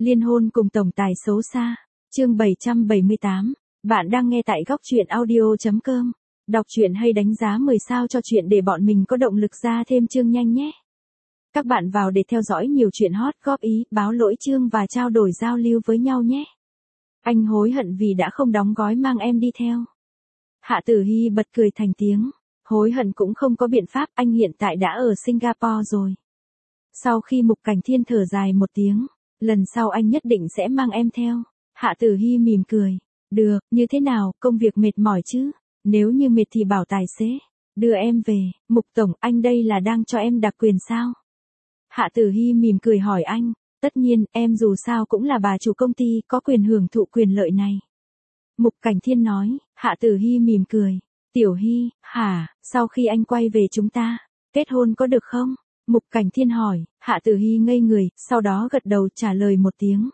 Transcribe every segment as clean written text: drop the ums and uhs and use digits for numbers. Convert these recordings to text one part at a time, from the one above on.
Liên hôn cùng tổng tài xấu xa. Chương 778. Bạn đang nghe tại góc truyện audio.com. Đọc truyện hay đánh giá 10 sao cho truyện để bọn mình có động lực ra thêm chương nhanh nhé. Các bạn vào để theo dõi nhiều chuyện hot, góp ý, báo lỗi chương và trao đổi giao lưu với nhau nhé. Anh hối hận vì đã không đóng gói mang em đi theo. Hạ Tử Hy bật cười thành tiếng. Hối hận cũng không có biện pháp, anh hiện tại đã ở Singapore rồi. Sau khi Mục Cảnh Thiên thở dài một tiếng, lần sau anh nhất định sẽ mang em theo. Hạ Tử Hy mỉm cười. Được, như thế nào, công việc mệt mỏi chứ? Nếu như mệt thì bảo tài xế đưa em về. Mục Tổng, anh đây là đang cho em đặc quyền sao? Hạ Tử Hy mỉm cười hỏi anh. Tất nhiên, em dù sao cũng là bà chủ công ty, có quyền hưởng thụ quyền lợi này. Mục Cảnh Thiên nói. Hạ Tử Hy mỉm cười. Tiểu Hy, hả, sau khi anh quay về chúng ta kết hôn có được không? Mục Cảnh Thiên hỏi. Hạ Tử Hy ngây người, sau đó gật đầu trả lời một tiếng.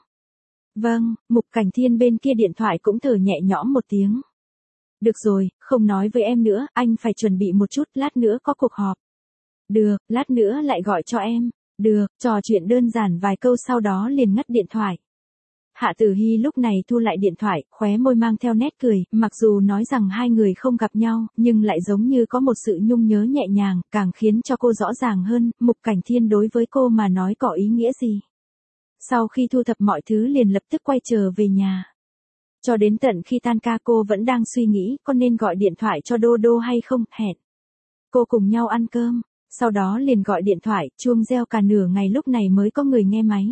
Vâng. Mục Cảnh Thiên bên kia điện thoại cũng thở nhẹ nhõm một tiếng. Được rồi, không nói với em nữa, anh phải chuẩn bị một chút, lát nữa có cuộc họp. Được, lát nữa lại gọi cho em. Được, trò chuyện đơn giản vài câu sau đó liền ngắt điện thoại. Hạ Tử Hy lúc này thu lại điện thoại, khóe môi mang theo nét cười, mặc dù nói rằng hai người không gặp nhau, nhưng lại giống như có một sự nhung nhớ nhẹ nhàng, càng khiến cho cô rõ ràng hơn, Mục Cảnh Thiên đối với cô mà nói có ý nghĩa gì. Sau khi thu thập mọi thứ liền lập tức quay trở về nhà. Cho đến tận khi tan ca cô vẫn đang suy nghĩ có nên gọi điện thoại cho Đô Đô hay không, hẹn cô cùng nhau ăn cơm, sau đó liền gọi điện thoại, chuông reo cả nửa ngày lúc này mới có người nghe máy.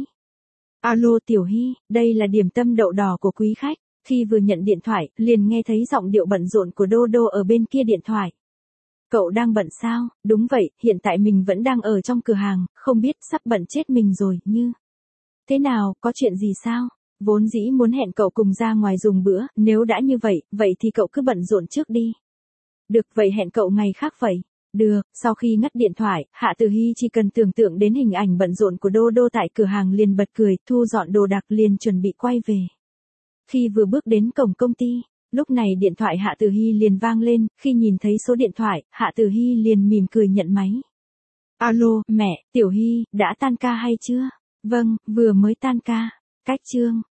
Alo Tiểu Hy, đây là điểm tâm đậu đỏ của quý khách. Khi vừa nhận điện thoại, liền nghe thấy giọng điệu bận rộn của Đô Đô ở bên kia điện thoại. Cậu đang bận sao? Đúng vậy, hiện tại mình vẫn đang ở trong cửa hàng, không biết sắp bận chết mình rồi, như. Thế nào, có chuyện gì sao? Vốn dĩ muốn hẹn cậu cùng ra ngoài dùng bữa, nếu đã như vậy, vậy thì cậu cứ bận rộn trước đi. Được, vậy hẹn cậu ngày khác vậy. Được, sau khi ngắt điện thoại, Hạ Tử Hy chỉ cần tưởng tượng đến hình ảnh bận rộn của Đô Đô tại cửa hàng liền bật cười, thu dọn đồ đạc liền chuẩn bị quay về. Khi vừa bước đến cổng công ty, lúc này điện thoại Hạ Tử Hy liền vang lên, khi nhìn thấy số điện thoại, Hạ Tử Hy liền mỉm cười nhận máy. Alo, mẹ, Tiểu Hy, đã tan ca hay chưa? Vâng, vừa mới tan ca. Cách chương.